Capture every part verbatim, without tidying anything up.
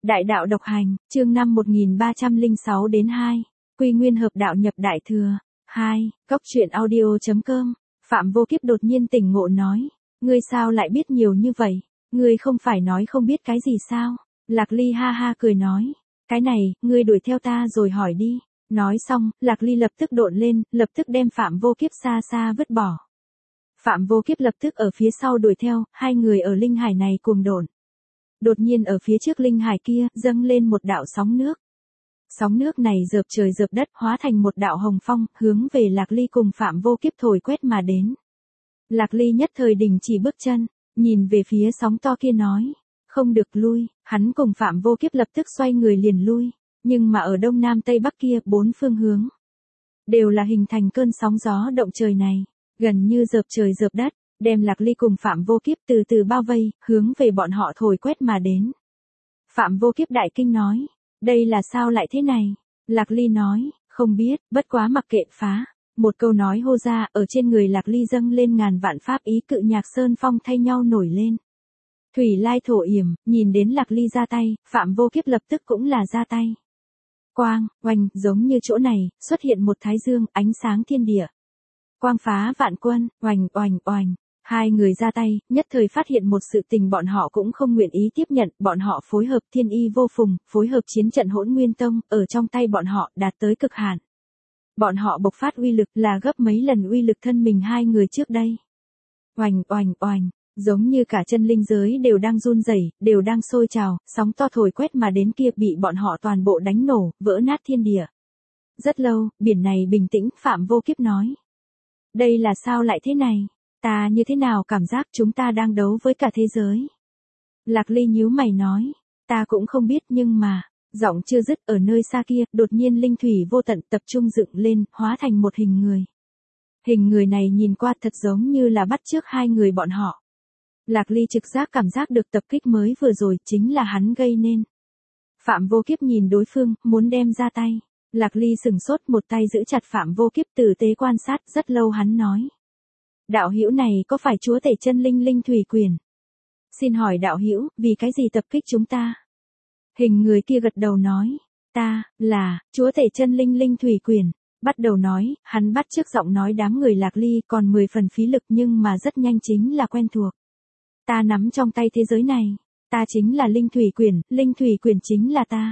Đại đạo độc hành, chương năm một nghìn ba trăm lẻ sáu đến hai. Quy nguyên hợp đạo nhập đại thừa. hai. Cốc truyện audio chấm com. Phạm Vô Kiếp đột nhiên tỉnh ngộ nói. Ngươi sao lại biết nhiều như vậy? Ngươi không phải nói không biết cái gì sao? Lạc Ly ha ha cười nói. Cái này, ngươi đuổi theo ta rồi hỏi đi. Nói xong, Lạc Ly lập tức độn lên, lập tức đem Phạm Vô Kiếp xa xa vứt bỏ. Phạm Vô Kiếp lập tức ở phía sau đuổi theo, hai người ở linh hải này cuồng độn. Đột nhiên ở phía trước linh hải kia, dâng lên một đạo sóng nước. Sóng nước này dợp trời dợp đất, hóa thành một đạo hồng phong, hướng về Lạc Ly cùng Phạm Vô Kiếp thổi quét mà đến. Lạc Ly nhất thời đình chỉ bước chân, nhìn về phía sóng to kia nói, không được lui, hắn cùng Phạm Vô Kiếp lập tức xoay người liền lui, nhưng mà ở đông nam tây bắc kia, bốn phương hướng, đều là hình thành cơn sóng gió động trời này, gần như dợp trời dợp đất. Đem Lạc Ly cùng Phạm Vô Kiếp từ từ bao vây, hướng về bọn họ thổi quét mà đến. Phạm Vô Kiếp đại kinh nói, đây là sao lại thế này? Lạc Ly nói, không biết, bất quá mặc kệ phá. Một câu nói hô ra, ở trên người Lạc Ly dâng lên ngàn vạn pháp ý, cự nhạc sơn phong thay nhau nổi lên. Thủy lai thổ yểm, nhìn đến Lạc Ly ra tay, Phạm Vô Kiếp lập tức cũng là ra tay. Quang, oanh, giống như chỗ này, xuất hiện một thái dương, ánh sáng thiên địa. Quang phá vạn quân, oanh oanh oanh. Hai người ra tay, nhất thời phát hiện một sự tình bọn họ cũng không nguyện ý tiếp nhận, bọn họ phối hợp thiên y vô phùng, phối hợp chiến trận Hỗn Nguyên Tông, ở trong tay bọn họ đạt tới cực hạn. Bọn họ bộc phát uy lực là gấp mấy lần uy lực thân mình hai người trước đây. Oanh oanh oanh, giống như cả chân linh giới đều đang run rẩy, đều đang sôi trào, sóng to thổi quét mà đến kia bị bọn họ toàn bộ đánh nổ, vỡ nát thiên địa. Rất lâu, biển này bình tĩnh, Phạm Vô Kiếp nói. Đây là sao lại thế này? Ta như thế nào cảm giác chúng ta đang đấu với cả thế giới? Lạc Ly nhíu mày nói, ta cũng không biết nhưng mà, giọng chưa dứt ở nơi xa kia, đột nhiên linh thủy vô tận tập trung dựng lên, hóa thành một hình người. Hình người này nhìn qua thật giống như là bắt chước hai người bọn họ. Lạc Ly trực giác cảm giác được tập kích mới vừa rồi chính là hắn gây nên. Phạm Vô Kiếp nhìn đối phương, muốn đem ra tay. Lạc Ly sừng sốt một tay giữ chặt Phạm Vô Kiếp tử tế quan sát rất lâu hắn nói. Đạo hữu này có phải chúa tể chân linh linh thủy quyền? Xin hỏi đạo hữu, vì cái gì tập kích chúng ta? Hình người kia gật đầu nói, ta, là, chúa tể chân linh linh thủy quyền. Bắt đầu nói, hắn bắt trước giọng nói đám người Lạc Ly còn mười phần phí lực nhưng mà rất nhanh chính là quen thuộc. Ta nắm trong tay thế giới này, ta chính là linh thủy quyền, linh thủy quyền chính là ta.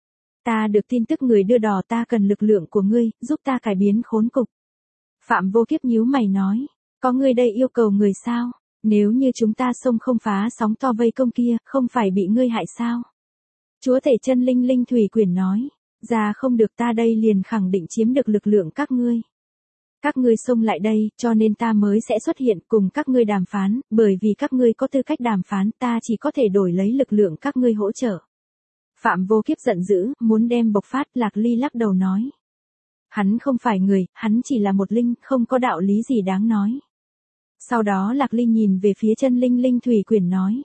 Ta được tin tức người đưa đò, ta cần lực lượng của ngươi, giúp ta cải biến khốn cục. Phạm Vô Kiếp nhíu mày nói. Có ngươi đây yêu cầu người sao? Nếu như chúng ta xông không phá sóng to vây công kia, không phải bị ngươi hại sao? Chúa tể chân linh linh thủy quyền nói, ra không được ta đây liền khẳng định chiếm được lực lượng các ngươi. Các ngươi xông lại đây, cho nên ta mới sẽ xuất hiện cùng các ngươi đàm phán, bởi vì các ngươi có tư cách đàm phán, ta chỉ có thể đổi lấy lực lượng các ngươi hỗ trợ. Phạm Vô Kiếp giận dữ, muốn đem bộc phát. Lạc Ly lắc đầu nói. Hắn không phải người, hắn chỉ là một linh, không có đạo lý gì đáng nói. Sau đó Lạc Ly nhìn về phía chân linh linh thủy quyền nói.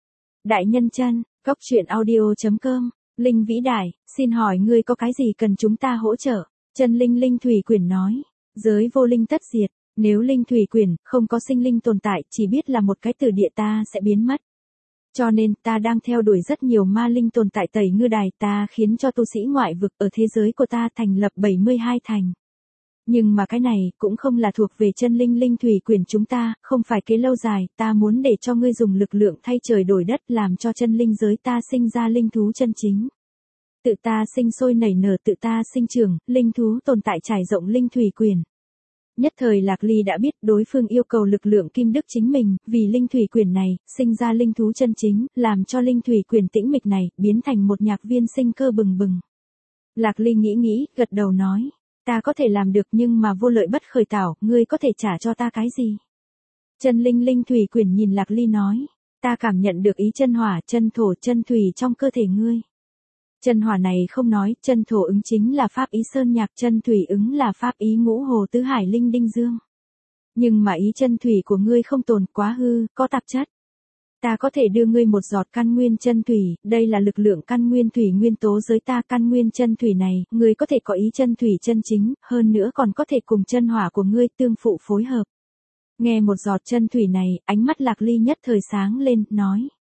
Đại nhân chân, cốc truyện audio chấm com, linh vĩ đại, xin hỏi ngươi có cái gì cần chúng ta hỗ trợ? Chân linh linh thủy quyền nói. Giới vô linh tất diệt, nếu linh thủy quyền không có sinh linh tồn tại, chỉ biết là một cái từ địa ta sẽ biến mất. Cho nên ta đang theo đuổi rất nhiều ma linh tồn tại tẩy ngư đài, ta khiến cho tu sĩ ngoại vực ở thế giới của ta thành lập bảy mươi hai thành. Nhưng mà cái này cũng không là thuộc về chân linh linh thủy quyền chúng ta, không phải kế lâu dài, ta muốn để cho ngươi dùng lực lượng thay trời đổi đất làm cho chân linh giới ta sinh ra linh thú chân chính. Tự ta sinh sôi nảy nở, tự ta sinh trưởng, linh thú tồn tại trải rộng linh thủy quyền. Nhất thời Lạc Ly đã biết đối phương yêu cầu lực lượng kim đức chính mình, vì linh thủy quyền này, sinh ra linh thú chân chính, làm cho linh thủy quyền tĩnh mịch này, biến thành một nhạc viên sinh cơ bừng bừng. Lạc Ly nghĩ nghĩ, gật đầu nói, ta có thể làm được nhưng mà vô lợi bất khởi tảo, ngươi có thể trả cho ta cái gì? Chân linh linh thủy quyền nhìn Lạc Ly nói, ta cảm nhận được ý chân hỏa, chân thổ, chân thủy trong cơ thể ngươi. Chân hỏa này không nói, chân thổ ứng chính là pháp ý sơn nhạc, chân thủy ứng là pháp ý ngũ hồ tứ hải linh đinh dương. Nhưng mà ý chân thủy của ngươi không tồn, quá hư, có tạp chất. Ta có thể đưa ngươi một giọt căn nguyên chân thủy, đây là lực lượng căn nguyên thủy nguyên tố giới ta. Căn nguyên chân thủy này, ngươi có thể có ý chân thủy chân chính, hơn nữa còn có thể cùng chân hỏa của ngươi tương phụ phối hợp. Nghe một giọt chân thủy này, ánh mắt Lạc Ly nhất thời sáng lên, nói.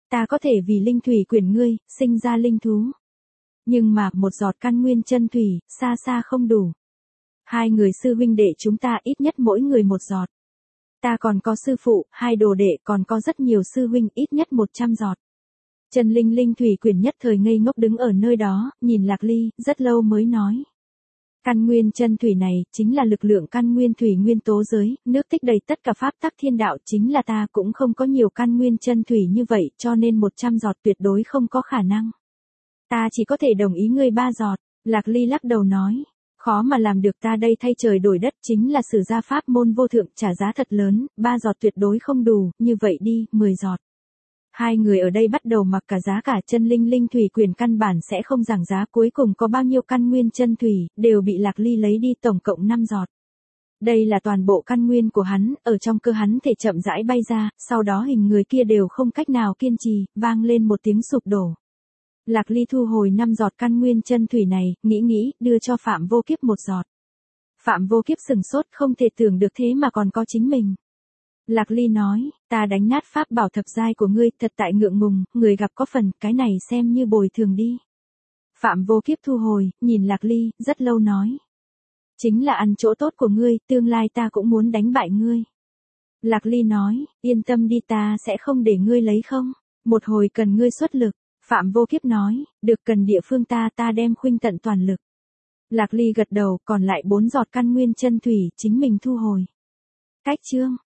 ta có thể vì linh thủy quyển ngươi, sinh ra linh thú. Nhưng mà, một giọt căn nguyên chân thủy, xa xa không đủ. Hai người sư huynh đệ chúng ta ít nhất mỗi người một giọt. Ta còn có sư phụ, hai đồ đệ, còn có rất nhiều sư huynh, ít nhất một trăm giọt. Chân linh linh thủy quyển nhất thời ngây ngốc đứng ở nơi đó, nhìn Lạc Ly, rất lâu mới nói. Căn nguyên chân thủy này, chính là lực lượng căn nguyên thủy nguyên tố giới, nước tích đầy tất cả pháp tắc thiên đạo, chính là ta cũng không có nhiều căn nguyên chân thủy như vậy, cho nên một trăm giọt tuyệt đối không có khả năng. Ta chỉ có thể đồng ý ngươi ba giọt, Lạc Ly lắc đầu nói. Khó mà làm được, ta đây thay trời đổi đất, chính là sử gia pháp môn vô thượng, trả giá thật lớn, ba giọt tuyệt đối không đủ, như vậy đi, mười giọt. Hai người ở đây bắt đầu mặc cả giá cả, chân linh linh thủy quyền căn bản sẽ không giảm giá, cuối cùng có bao nhiêu căn nguyên chân thủy, đều bị Lạc Ly lấy đi, tổng cộng năm giọt. Đây là toàn bộ căn nguyên của hắn, ở trong cơ hắn thể chậm rãi bay ra, sau đó hình người kia đều không cách nào kiên trì, vang lên một tiếng sụp đổ. Lạc Ly thu hồi năm giọt căn nguyên chân thủy này, nghĩ nghĩ, đưa cho Phạm Vô Kiếp một giọt. Phạm Vô Kiếp sừng sốt, không thể tưởng được thế mà còn có chính mình. Lạc Ly nói, ta đánh nát pháp bảo thập giai của ngươi, thật tại ngượng ngùng, người gặp có phần, cái này xem như bồi thường đi. Phạm Vô Kiếp thu hồi, nhìn Lạc Ly, rất lâu nói. Chính là ăn chỗ tốt của ngươi, tương lai ta cũng muốn đánh bại ngươi. Lạc Ly nói, yên tâm đi, ta sẽ không để ngươi lấy không, một hồi cần ngươi xuất lực. Phạm Vô Kiếp nói, được, cần địa phương ta ta đem khuynh tận toàn lực. Lạc Ly gật đầu, còn lại bốn giọt căn nguyên chân thủy, chính mình thu hồi. Cách chương